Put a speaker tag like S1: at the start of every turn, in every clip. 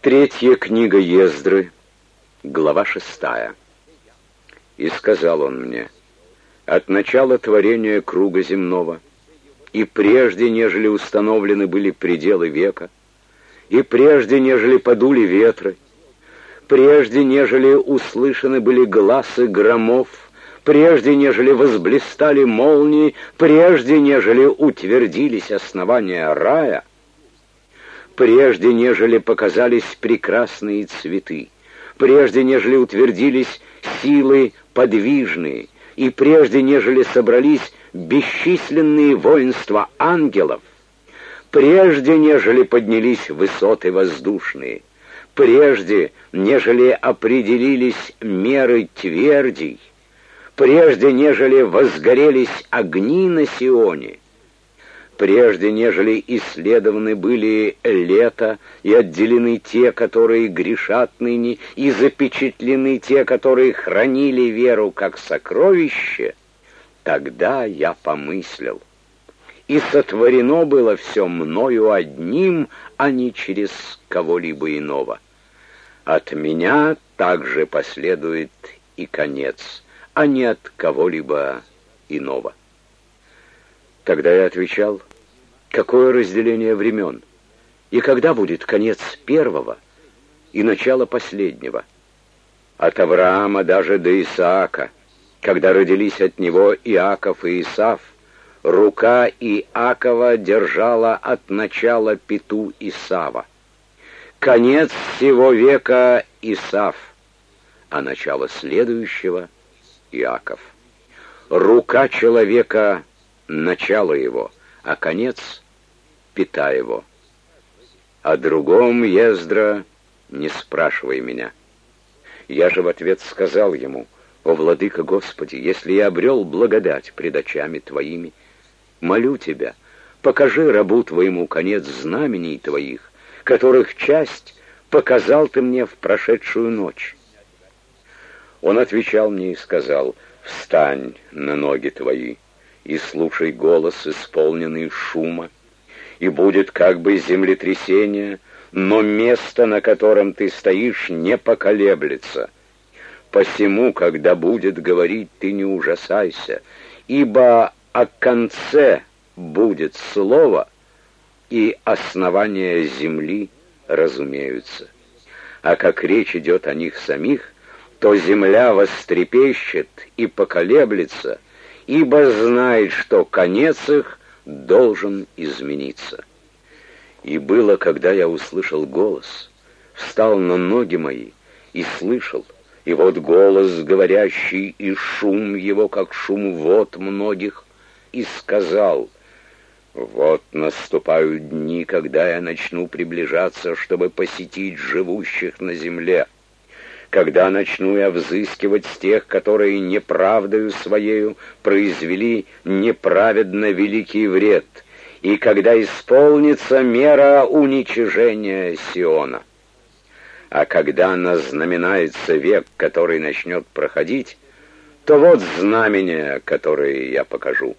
S1: Третья книга Ездры, глава 6. «И сказал он мне: от начала творения круга земного, и прежде, нежели установлены были пределы века, и прежде, нежели подули ветры, прежде, нежели услышаны были гласы громов, прежде, нежели возблистали молнии, прежде, нежели утвердились основания рая, прежде, нежели показались прекрасные цветы, прежде, нежели утвердились силы подвижные, и прежде, нежели собрались бесчисленные воинства ангелов, прежде, нежели поднялись высоты воздушные, прежде, нежели определились меры твердей, прежде, нежели возгорелись огни на Сионе, прежде, нежели исследованы были лета и отделены те, которые грешат ныне, и запечатлены те, которые хранили веру как сокровище, тогда я помыслил, и сотворено было все мною одним, а не через кого-либо иного. От меня также последует и конец, а не от кого-либо иного». Тогда я отвечал: какое разделение времен? И когда будет конец первого и начало последнего? От Авраама даже до Исаака, когда родились от него Иаков и Исав, рука Иакова держала от начала пяту Исава. Конец всего века Исав, а начало следующего Иаков. Рука человека — начало его, а конец — пята его. О другом, Ездра, не спрашивай меня. Я же в ответ сказал ему: о, Владыка Господи, если я обрел благодать пред очами Твоими, молю Тебя, покажи рабу Твоему конец знамений Твоих, которых часть показал Ты мне в прошедшую ночь. Он отвечал мне и сказал: встань на ноги твои и слушай голос, исполненный шума, и будет как бы землетрясение, но место, на котором ты стоишь, не поколеблется. Посему, когда будет говорить, ты не ужасайся, ибо о конце будет слово, и основания земли разумеются. А как речь идет о них самих, то земля вострепещет и поколеблется, ибо знает, что конец их должен измениться. И было, когда я услышал голос, встал на ноги мои и слышал, и вот голос говорящий, и шум его, как шум вод многих, и сказал: вот наступают дни, когда я начну приближаться, чтобы посетить живущих на земле. Когда начну я взыскивать с тех, которые неправдою своею произвели неправедно великий вред, и когда исполнится мера уничижения Сиона. А когда назнаменается век, который начнет проходить, то вот знамения, которые я покажу.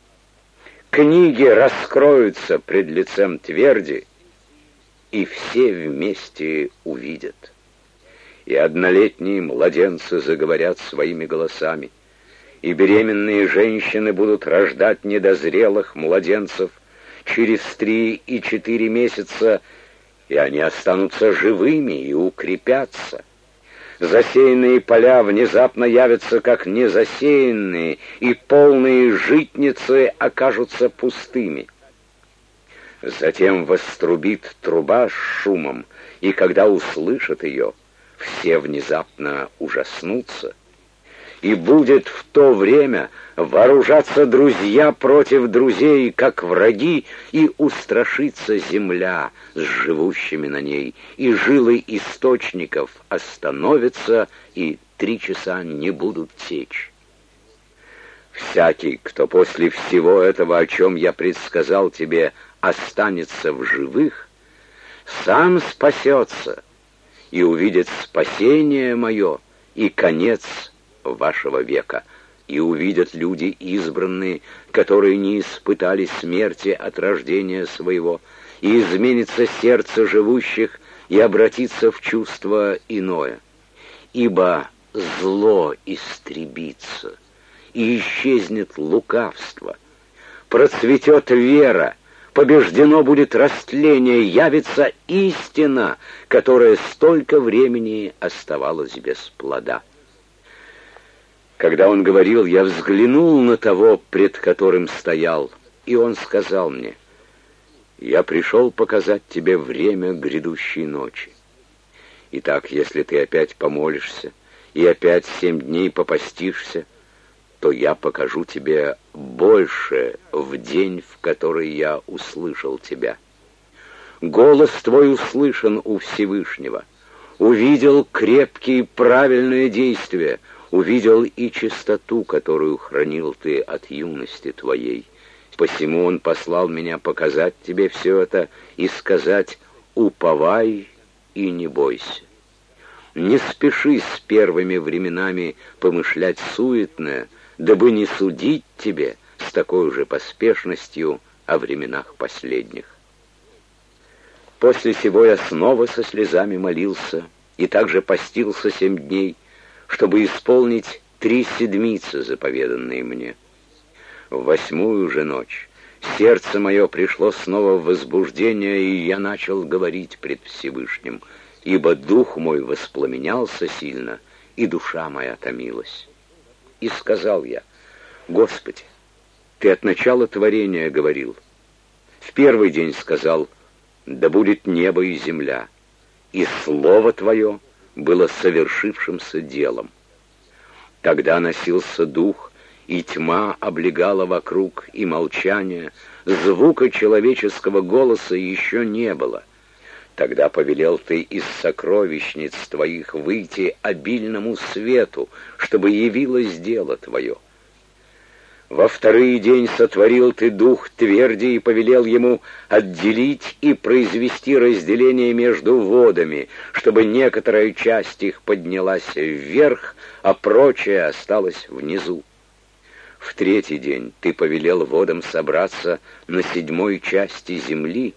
S1: Книги раскроются пред лицем тверди, и все вместе увидят. И однолетние младенцы заговорят своими голосами, и беременные женщины будут рождать недозрелых младенцев через 3 и 4 месяца, и они останутся живыми и укрепятся. Засеянные поля внезапно явятся как незасеянные, и полные житницы окажутся пустыми. Затем вострубит труба с шумом, и когда услышат ее, все внезапно ужаснутся, и будет в то время вооружаться друзья против друзей, как враги, и устрашится земля с живущими на ней, и жилы источников остановятся, и 3 часа не будут течь. Всякий, кто после всего этого, о чем я предсказал тебе, останется в живых, сам спасется и увидит спасение мое и конец вашего века, и увидят люди избранные, которые не испытали смерти от рождения своего, и изменится сердце живущих, и обратиться в чувство иное. Ибо зло истребится, и исчезнет лукавство, процветет вера, побеждено будет растление, явится истина, которая столько времени оставалась без плода. Когда он говорил, я взглянул на того, пред которым стоял, и он сказал мне: «Я пришел показать тебе время грядущей ночи. Итак, если ты опять помолишься и опять 7 дней попастишься, то я покажу тебе больше в день, в который я услышал тебя. Голос твой услышан у Всевышнего, увидел крепкие правильные действия, увидел и чистоту, которую хранил ты от юности твоей. Посему он послал меня показать тебе все это и сказать: уповай и не бойся. Не спеши с первыми временами помышлять суетное, дабы не судить тебе с такой же поспешностью о временах последних». После сего я снова со слезами молился и также постился 7 дней, чтобы исполнить 3 седмицы, заповеданные мне. В 8-ю же ночь сердце мое пришло снова в возбуждение, и я начал говорить пред Всевышним, ибо дух мой воспламенялся сильно, и душа моя томилась. И сказал я: «Господи, Ты от начала творения говорил. В первый день сказал: да будет небо и земля, и Слово Твое было совершившимся делом. Тогда носился дух, и тьма облегала вокруг, и молчание, звука человеческого голоса еще не было. Тогда повелел Ты из сокровищниц Твоих выйти обильному свету, чтобы явилось дело Твое. Во 2-й день сотворил Ты дух тверди и повелел ему отделить и произвести разделение между водами, чтобы некоторая часть их поднялась вверх, а прочая осталась внизу. В 3-й день Ты повелел водам собраться на 7-й части земли,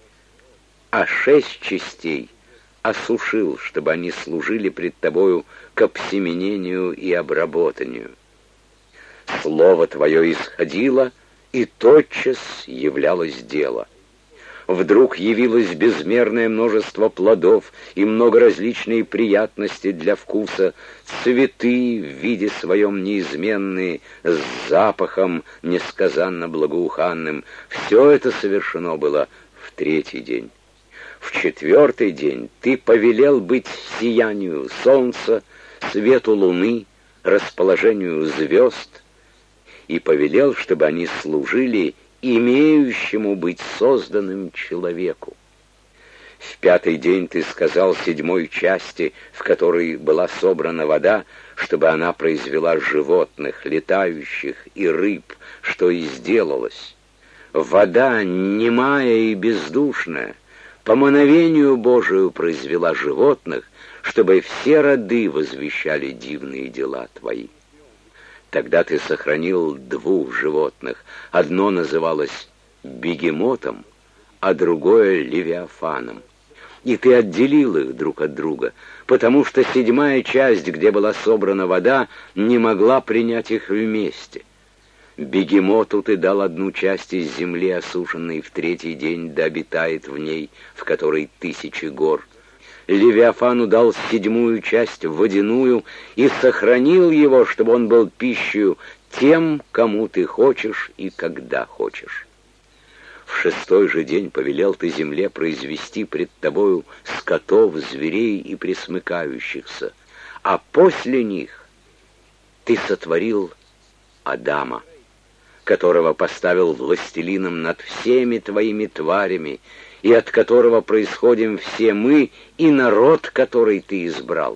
S1: а 6 частей осушил, чтобы они служили пред Тобою к обсеменению и обработанию. Слово Твое исходило, и тотчас являлось дело. Вдруг явилось безмерное множество плодов и много различные приятности для вкуса, цветы в виде своем неизменные, с запахом несказанно благоуханным. Все это совершено было в 3-й день. В 4-й день Ты повелел быть сиянию солнца, свету луны, расположению звезд, и повелел, чтобы они служили имеющему быть созданным человеку. В 5-й день Ты сказал 7-й части, в которой была собрана вода, чтобы она произвела животных, летающих и рыб, что и сделалось. Вода, немая и бездушная, по мановению Божию произвела животных, чтобы все роды возвещали дивные дела Твои. Тогда Ты сохранил 2 животных. Одно называлось бегемотом, а другое левиафаном. И Ты отделил их друг от друга, потому что 7-я часть, где была собрана вода, не могла принять их вместе. Бегемоту Ты дал 1 часть из земли, осушенной в 3-й день, да обитает в ней, в которой 1000 гор. Левиафану дал 7-ю часть водяную и сохранил его, чтобы он был пищей тем, кому Ты хочешь и когда хочешь. В 6-й же день повелел Ты земле произвести пред Тобою скотов, зверей и пресмыкающихся, а после них Ты сотворил Адама, которого поставил властелином над всеми Твоими тварями, и от которого происходим все мы и народ, который Ты избрал.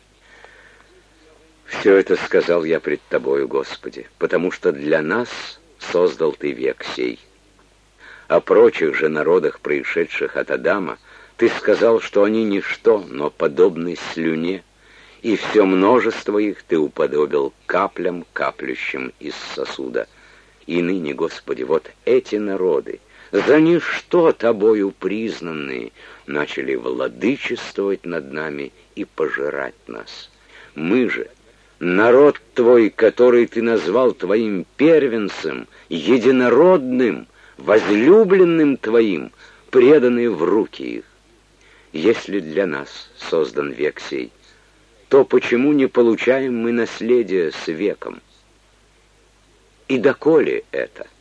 S1: Все это сказал я пред Тобою, Господи, потому что для нас создал Ты век сей. О прочих же народах, происшедших от Адама, Ты сказал, что они ничто, но подобны слюне, и все множество их Ты уподобил каплям, каплющим из сосуда. И ныне, Господи, вот эти народы, за ничто тобою признанные, начали владычествовать над нами и пожирать нас. Мы же, народ твой, который ты назвал твоим первенцем, единородным, возлюбленным твоим, преданные в руки их. Если для нас создан век сей, то почему не получаем мы наследие с веком? И доколе это?